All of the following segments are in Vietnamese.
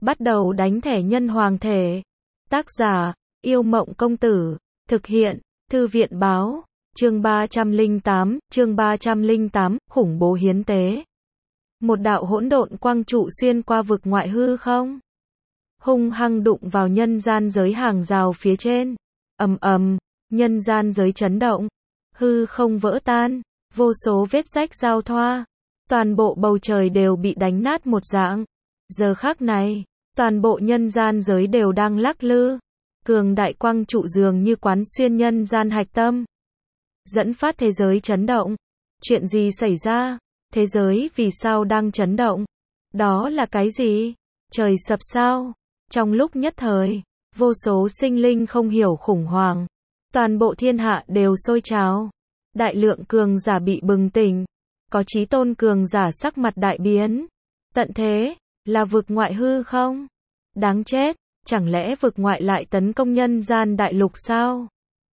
Bắt đầu đánh thẻ nhân hoàng thể. Tác giả, Yêu Mộng Công Tử. Thực hiện, Thư viện Báo. Chương 308, khủng bố hiến tế. Một đạo hỗn độn quang trụ xuyên qua vực ngoại hư không, hung hăng đụng vào nhân gian giới hàng rào phía trên. Ầm ầm, nhân gian giới chấn động, hư không vỡ tan, vô số vết rách giao thoa, toàn bộ bầu trời đều bị đánh nát một dạng. Giờ khắc này, toàn bộ nhân gian giới đều đang lắc lư, cường đại quang trụ dường như quán xuyên nhân gian hạch tâm, dẫn phát thế giới chấn động. Chuyện gì xảy ra? Thế giới vì sao đang chấn động? Đó là cái gì? Trời sập sao? Trong lúc nhất thời, vô số sinh linh không hiểu khủng hoảng. Toàn bộ thiên hạ đều sôi trào. Đại lượng cường giả bị bừng tỉnh. Có chí tôn cường giả sắc mặt đại biến. Tận thế, là vực ngoại hư không? Đáng chết, chẳng lẽ vực ngoại lại tấn công nhân gian đại lục sao?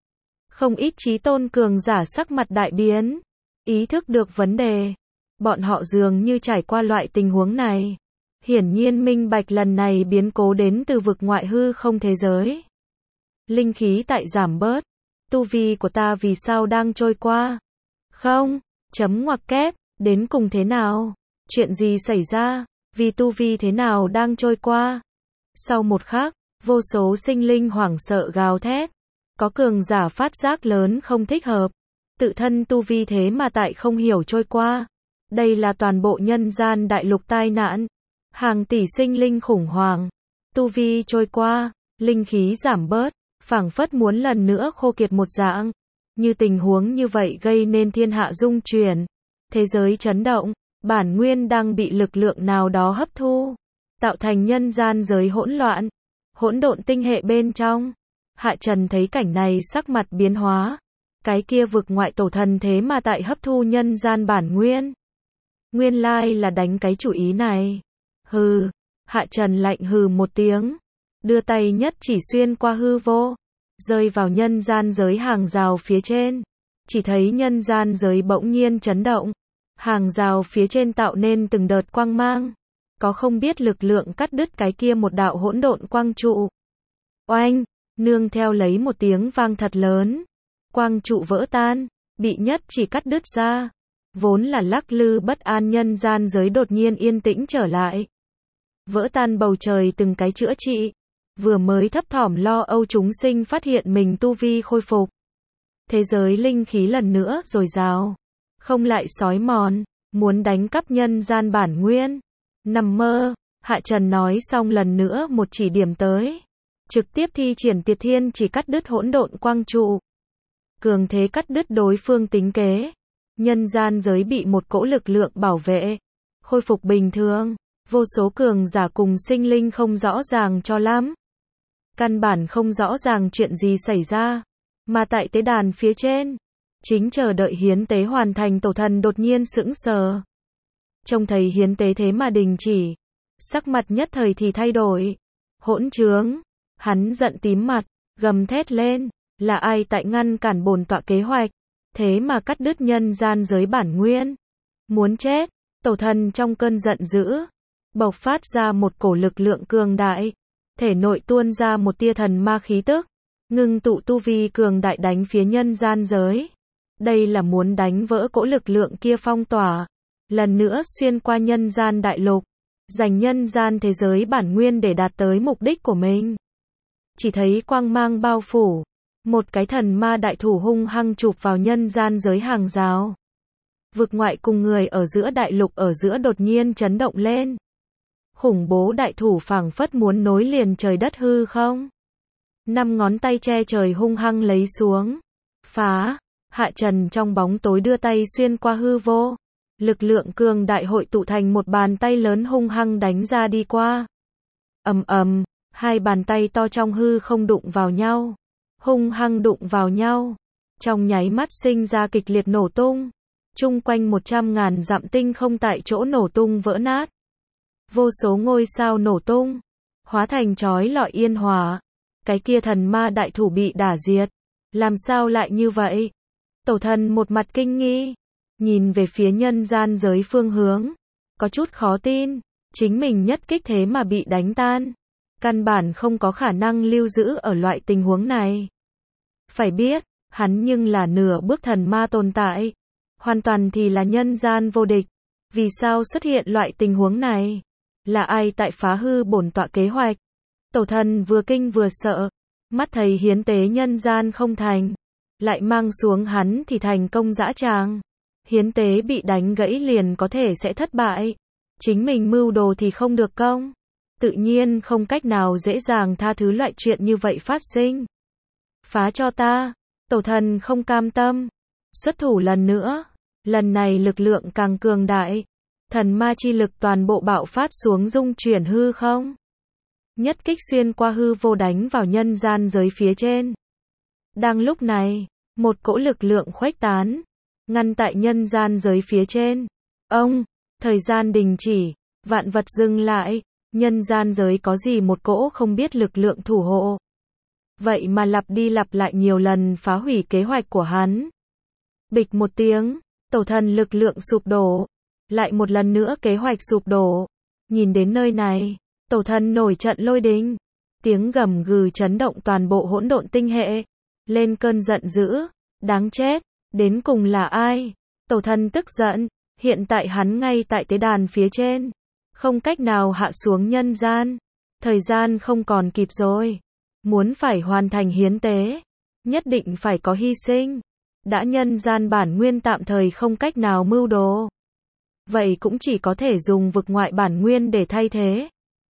Không ít chí tôn cường giả sắc mặt đại biến. Ý thức được vấn đề. Bọn họ dường như trải qua loại tình huống này. Hiển nhiên minh bạch lần này biến cố đến từ vực ngoại hư không thế giới. Linh khí tại giảm bớt. Tu vi của ta vì sao đang trôi qua? Không, chấm ngoặc kép, đến cùng thế nào? Chuyện gì xảy ra? Vì tu vi thế nào đang trôi qua? Sau một khắc, vô số sinh linh hoảng sợ gào thét. Có cường giả phát giác lớn không thích hợp. Tự thân tu vi thế mà tại không hiểu trôi qua. Đây là toàn bộ nhân gian đại lục tai nạn. Hàng tỷ sinh linh khủng hoảng. Tu vi trôi qua, linh khí giảm bớt, phảng phất muốn lần nữa khô kiệt một dạng. Như tình huống như vậy gây nên thiên hạ rung chuyển. Thế giới chấn động, bản nguyên đang bị lực lượng nào đó hấp thu. Tạo thành nhân gian giới hỗn loạn. Hỗn độn tinh hệ bên trong. Hạ Trần thấy cảnh này sắc mặt biến hóa. Cái kia vực ngoại tổ thần thế mà tại hấp thu nhân gian bản nguyên. Nguyên lai là đánh cái chủ ý này. Hừ, Hạ Trần lạnh hừ một tiếng. Đưa tay nhất chỉ xuyên qua hư vô. Rơi vào nhân gian giới hàng rào phía trên. Chỉ thấy nhân gian giới bỗng nhiên chấn động. Hàng rào phía trên tạo nên từng đợt quang mang. Có không biết lực lượng cắt đứt cái kia một đạo hỗn độn quang trụ. Oanh, nương theo lấy một tiếng vang thật lớn. Quang trụ vỡ tan, bị nhất chỉ cắt đứt ra. Vốn là lắc lư bất an nhân gian giới đột nhiên yên tĩnh trở lại. Vỡ tan bầu trời từng cái chữa trị. Vừa mới thấp thỏm lo âu chúng sinh phát hiện mình tu vi khôi phục. Thế giới linh khí lần nữa dồi dào. Không lại sói mòn, muốn đánh cắp nhân gian bản nguyên. Nằm mơ, Hạ Trần nói xong lần nữa một chỉ điểm tới. Trực tiếp thi triển Tiệt Thiên chỉ cắt đứt hỗn độn quang trụ. Cường thế cắt đứt đối phương tính kế. Nhân gian giới bị một cỗ lực lượng bảo vệ. Khôi phục bình thường. Vô số cường giả cùng sinh linh không rõ ràng cho lắm. Căn bản không rõ ràng chuyện gì xảy ra. Mà tại tế đàn phía trên, chính chờ đợi hiến tế hoàn thành tổ thần đột nhiên sững sờ. Trông thấy hiến tế thế mà đình chỉ. Sắc mặt nhất thời thì thay đổi. Hỗn trướng. Hắn giận tím mặt, gầm thét lên. Là ai tại ngăn cản bổn tọa kế hoạch? Thế mà cắt đứt nhân gian giới bản nguyên. Muốn chết. Tổ thần trong cơn giận dữ. Bộc phát ra một cổ lực lượng cường đại. Thể nội tuôn ra một tia thần ma khí tức. Ngưng tụ tu vi cường đại đánh phía nhân gian giới. Đây là muốn đánh vỡ cỗ lực lượng kia phong tỏa. Lần nữa xuyên qua nhân gian đại lục. Giành nhân gian thế giới bản nguyên để đạt tới mục đích của mình. Chỉ thấy quang mang bao phủ. Một cái thần ma đại thủ hung hăng chụp vào nhân gian giới hàng rào. Vực ngoại cùng người ở giữa đại lục ở giữa đột nhiên chấn động lên. Khủng bố đại thủ phảng phất muốn nối liền trời đất hư không. 5 ngón tay che trời hung hăng lấy xuống. Phá. Hạ Trần trong bóng tối đưa tay xuyên qua hư vô. Lực lượng cường đại hội tụ thành một bàn tay lớn hung hăng đánh ra đi qua. Ầm ầm, hai bàn tay to trong hư không đụng vào nhau. Hung hăng đụng vào nhau. Trong nháy mắt sinh ra kịch liệt nổ tung. Chung quanh 100.000 dặm tinh không tại chỗ nổ tung vỡ nát. Vô số ngôi sao nổ tung. Hóa thành chói lọi yên hỏa. Cái kia thần ma đại thủ bị đả diệt. Làm sao lại như vậy? Tổ thần một mặt kinh nghi. Nhìn về phía nhân gian giới phương hướng. Có chút khó tin. chính mình nhất kích thế mà bị đánh tan. Căn bản không có khả năng lưu giữ ở loại tình huống này. Phải biết, hắn nhưng là nửa bước thần ma tồn tại. Hoàn toàn thì là nhân gian vô địch. Vì sao xuất hiện loại tình huống này? Là ai tại phá hư bổn tọa kế hoạch? Tổ thần vừa kinh vừa sợ. Mắt thấy hiến tế nhân gian không thành. Lại mang xuống hắn thì thành công dã tràng. Hiến tế bị đánh gãy liền có thể sẽ thất bại. Chính mình mưu đồ thì không được công. Tự nhiên không cách nào dễ dàng tha thứ loại chuyện như vậy phát sinh. Phá cho ta. Tổ thần không cam tâm. Xuất thủ lần nữa. Lần này lực lượng càng cường đại. Thần ma chi lực toàn bộ bạo phát xuống dung chuyển hư không. Nhất kích xuyên qua hư vô đánh vào nhân gian giới phía trên. Đang lúc này, một cỗ lực lượng khuếch tán. Ngăn tại nhân gian giới phía trên. Thời gian đình chỉ. Vạn vật dừng lại. Nhân gian giới có gì một cỗ không biết lực lượng thủ hộ. Vậy mà lặp đi lặp lại nhiều lần phá hủy kế hoạch của hắn. Bịch một tiếng, tổ thần lực lượng sụp đổ. Lại một lần nữa kế hoạch sụp đổ. Nhìn đến nơi này, tổ thần nổi trận lôi đình. Tiếng gầm gừ chấn động toàn bộ hỗn độn tinh hệ. Lên cơn giận dữ. Đáng chết, đến cùng là ai? Tổ thần tức giận. Hiện tại hắn ngay tại tế đàn phía trên. Không cách nào hạ xuống nhân gian. Thời gian không còn kịp rồi. Muốn phải hoàn thành hiến tế. Nhất định phải có hy sinh. Đã nhân gian bản nguyên tạm thời không cách nào mưu đồ. Vậy cũng chỉ có thể dùng vực ngoại bản nguyên để thay thế.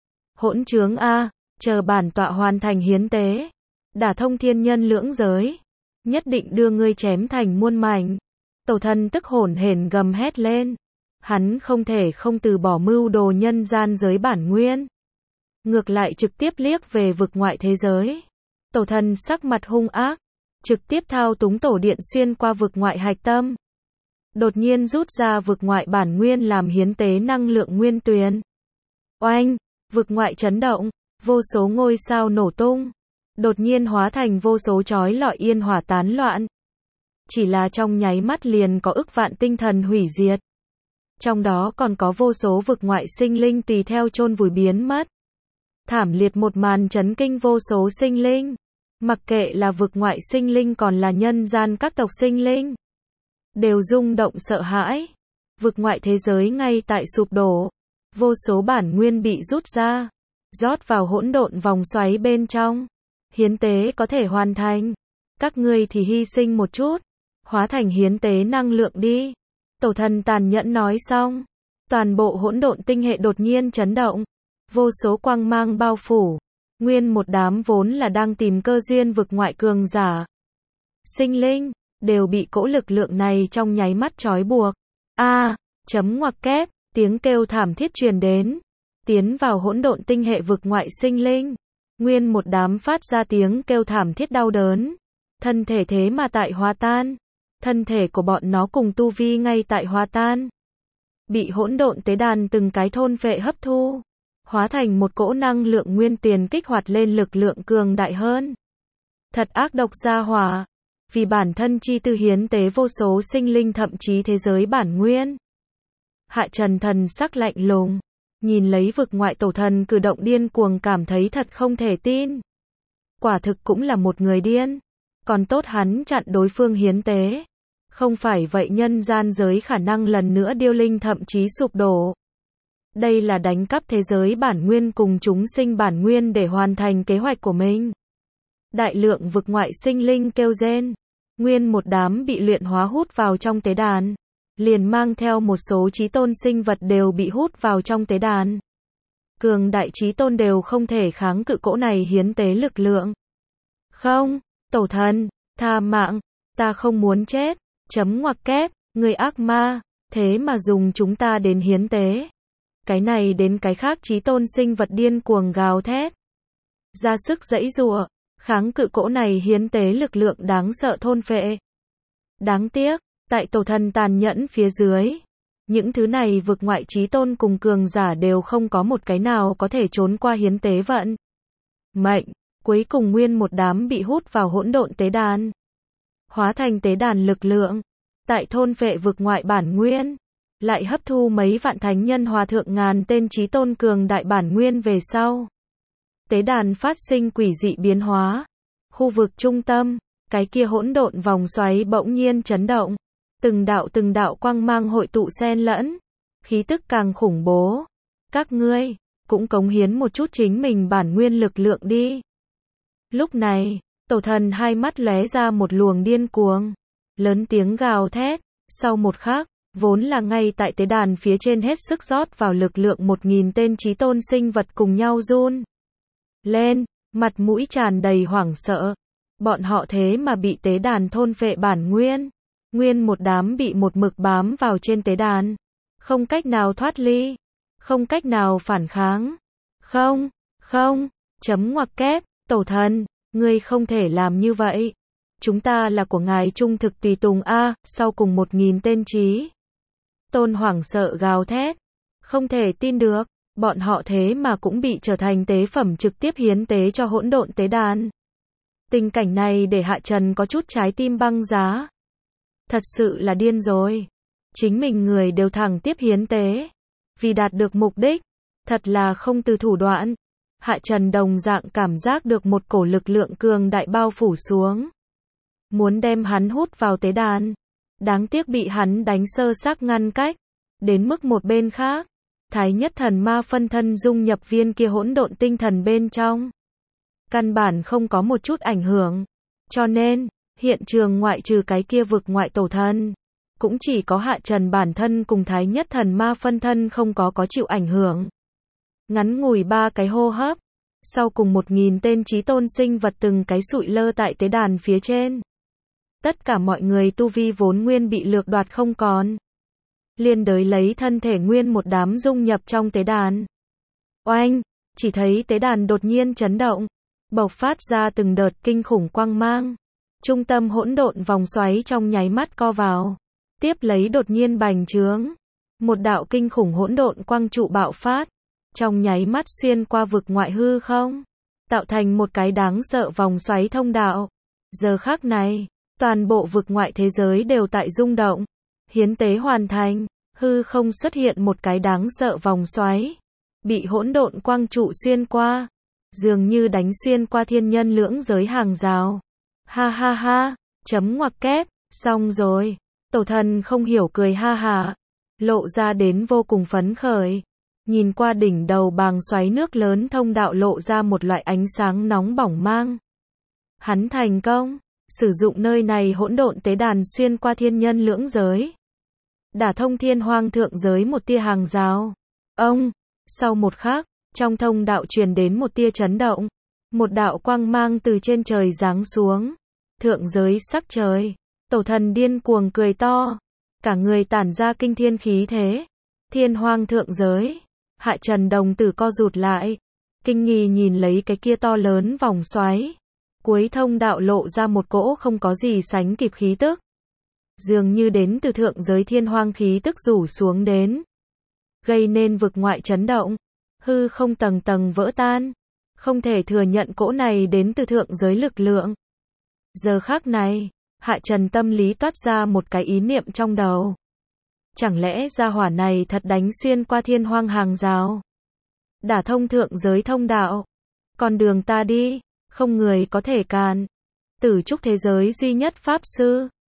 Hỗn trướng a, chờ bản tọa hoàn thành hiến tế. Đả thông thiên nhân lưỡng giới. Nhất định đưa ngươi chém thành muôn mảnh. Tổ thần tức hổn hển gầm hét lên. Hắn không thể không từ bỏ mưu đồ nhân gian giới bản nguyên. Ngược lại trực tiếp liếc về vực ngoại thế giới. Tổ thần sắc mặt hung ác. Trực tiếp thao túng tổ điện xuyên qua vực ngoại hạch tâm. Đột nhiên rút ra vực ngoại bản nguyên làm hiến tế năng lượng nguyên tuyền. Oanh, vực ngoại chấn động. Vô số ngôi sao nổ tung. Đột nhiên hóa thành vô số chói lọi yên hỏa tán loạn. Chỉ là trong nháy mắt liền có ức vạn tinh thần hủy diệt. Trong đó còn có vô số vực ngoại sinh linh tùy theo chôn vùi biến mất. Thảm liệt một màn chấn kinh vô số sinh linh. Mặc kệ là vực ngoại sinh linh còn là nhân gian các tộc sinh linh. Đều rung động sợ hãi. Vực ngoại thế giới ngay tại sụp đổ. Vô số bản nguyên bị rút ra. Rót vào hỗn độn vòng xoáy bên trong. Hiến tế có thể hoàn thành. Các ngươi thì hy sinh một chút. Hóa thành hiến tế năng lượng đi. Tổ thần tàn nhẫn nói xong. Toàn bộ hỗn độn tinh hệ đột nhiên chấn động. Vô số quang mang bao phủ. Nguyên một đám vốn là đang tìm cơ duyên vực ngoại cường giả. Sinh linh, đều bị cỗ lực lượng này trong nháy mắt trói buộc. Chấm ngoặc kép, tiếng kêu thảm thiết truyền đến. Tiến vào hỗn độn tinh hệ vực ngoại sinh linh. Nguyên một đám phát ra tiếng kêu thảm thiết đau đớn. Thân thể thế mà tại hóa tan. Thân thể của bọn nó cùng tu vi ngay tại hóa tan. Bị hỗn độn tế đàn từng cái thôn phệ hấp thu. Hóa thành một cỗ năng lượng nguyên tiền kích hoạt lên lực lượng cường đại hơn. Thật ác độc gia hỏa. Vì bản thân chi tư hiến tế vô số sinh linh thậm chí thế giới bản nguyên. Hạ Trần thần sắc lạnh lùng. Nhìn lấy vực ngoại tổ thần cử động điên cuồng cảm thấy thật không thể tin. Quả thực cũng là một người điên. Còn tốt hắn chặn đối phương hiến tế. Không phải vậy nhân gian giới khả năng lần nữa điêu linh thậm chí sụp đổ. Đây là đánh cắp thế giới bản nguyên cùng chúng sinh bản nguyên để hoàn thành kế hoạch của mình. Đại lượng vực ngoại sinh linh kêu rên. Nguyên một đám bị luyện hóa hút vào trong tế đàn. Liền mang theo một số chí tôn sinh vật đều bị hút vào trong tế đàn. Cường đại chí tôn đều không thể kháng cự cỗ này hiến tế lực lượng. Không, tổ thần, tha mạng, ta không muốn chết. Chấm ngoặc kép, người ác ma, thế mà dùng chúng ta đến hiến tế. Cái này đến cái khác chí tôn sinh vật điên cuồng gào thét. Ra sức giãy giụa, kháng cự cỗ này hiến tế lực lượng đáng sợ thôn phệ. Đáng tiếc, tại tổ thần tàn nhẫn phía dưới. Những thứ này vực ngoại chí tôn cùng cường giả đều không có một cái nào có thể trốn qua hiến tế vận. Mệnh, cuối cùng nguyên một đám bị hút vào hỗn độn tế đàn. Hóa thành tế đàn lực lượng. Tại thôn phệ vực ngoại bản nguyên. lại hấp thu mấy vạn thánh nhân hòa thượng ngàn tên chí tôn cường đại bản nguyên về sau. Tế đàn phát sinh quỷ dị biến hóa. Khu vực trung tâm, cái kia hỗn độn vòng xoáy bỗng nhiên chấn động. Từng đạo quang mang hội tụ xen lẫn. Khí tức càng khủng bố. Các ngươi, cũng cống hiến một chút chính mình bản nguyên lực lượng đi. Lúc này, tổ thần hai mắt lóe ra một luồng điên cuồng. Lớn tiếng gào thét. Sau một khắc, vốn là ngay tại tế đàn phía trên hết sức rót vào lực lượng 1000 tên chí tôn sinh vật cùng nhau run lên, mặt mũi tràn đầy hoảng sợ. Bọn họ thế mà bị tế đàn thôn phệ bản nguyên. Nguyên một đám bị một mực bám vào trên tế đàn. Không cách nào thoát ly. Không cách nào phản kháng. Không, chấm ngoặc kép, tổ thần, ngươi không thể làm như vậy. Chúng ta là của ngài trung thực tùy tùng a, sau cùng 1000 tên chí tôn hoảng sợ gào thét. Không thể tin được, bọn họ thế mà cũng bị trở thành tế phẩm trực tiếp hiến tế cho hỗn độn tế đàn. Tình cảnh này để Hạ Trần có chút trái tim băng giá. Thật sự là điên rồi. Chính mình người đều thẳng tiếp hiến tế. Vì đạt được mục đích. Thật là không từ thủ đoạn. Hạ Trần đồng dạng cảm giác được một cổ lực lượng cường đại bao phủ xuống. Muốn đem hắn hút vào tế đàn. Đáng tiếc bị hắn đánh sơ xác ngăn cách. Đến mức một bên khác, Thái Nhất Thần Ma phân thân dung nhập viên kia hỗn độn tinh thần bên trong. Căn bản không có một chút ảnh hưởng. Cho nên, hiện trường ngoại trừ cái kia vực ngoại tổ thần, cũng chỉ có Hạ Trần bản thân cùng Thái Nhất Thần Ma phân thân không có chịu ảnh hưởng. Ngắn ngủi 3 cái hô hấp, sau cùng 1000 tên chí tôn sinh vật từng cái sụi lơ tại tế đàn phía trên. Tất cả mọi người tu vi vốn nguyên bị lược đoạt không còn. Liên đới lấy thân thể nguyên một đám dung nhập trong tế đàn. Oanh, chỉ thấy tế đàn đột nhiên chấn động, bộc phát ra từng đợt kinh khủng quang mang. Trung tâm hỗn độn vòng xoáy trong nháy mắt co vào, tiếp lấy đột nhiên bành trướng. Một đạo kinh khủng hỗn độn quang trụ bạo phát, trong nháy mắt xuyên qua vực ngoại hư không, tạo thành một cái đáng sợ vòng xoáy thông đạo. Giờ khắc này, toàn bộ vực ngoại thế giới đều tại rung động. Hiến tế hoàn thành, hư không xuất hiện một cái đáng sợ vòng xoáy, bị hỗn độn quang trụ xuyên qua, dường như đánh xuyên qua thiên nhân lưỡng giới hàng rào. Ha ha ha, chấm ngoặc kép, xong rồi. Tổ thần không hiểu cười ha ha, lộ ra đến vô cùng phấn khởi. Nhìn qua đỉnh đầu bàng xoáy nước lớn thông đạo lộ ra một loại ánh sáng nóng bỏng mang. Hắn thành công, sử dụng nơi này hỗn độn tế đàn xuyên qua thiên nhân lưỡng giới. Đả thông thiên hoang thượng giới một tia hàng rào. Sau một khắc, trong thông đạo truyền đến một tia chấn động. Một đạo quang mang từ trên trời giáng xuống. Thượng giới sắc trời. Tổ thần điên cuồng cười to. Cả người tản ra kinh thiên khí thế. Thiên hoang thượng giới. Hạ Trần đồng tử co rụt lại. Kinh nghi nhìn lấy cái kia to lớn vòng xoáy. Cuối thông đạo lộ ra một cỗ không có gì sánh kịp khí tức. Dường như đến từ thượng giới thiên hoang khí tức rủ xuống đến. Gây nên vực ngoại chấn động. Hư không tầng tầng vỡ tan. Không thể thừa nhận cỗ này đến từ thượng giới lực lượng. Giờ khắc này, Hạ Trần tâm lý toát ra một cái ý niệm trong đầu. Chẳng lẽ gia hỏa này thật đánh xuyên qua thiên hoang hàng rào? Đả thông thượng giới thông đạo. Con đường ta đi, không người có thể cản. Tử trúc thế giới duy nhất pháp sư.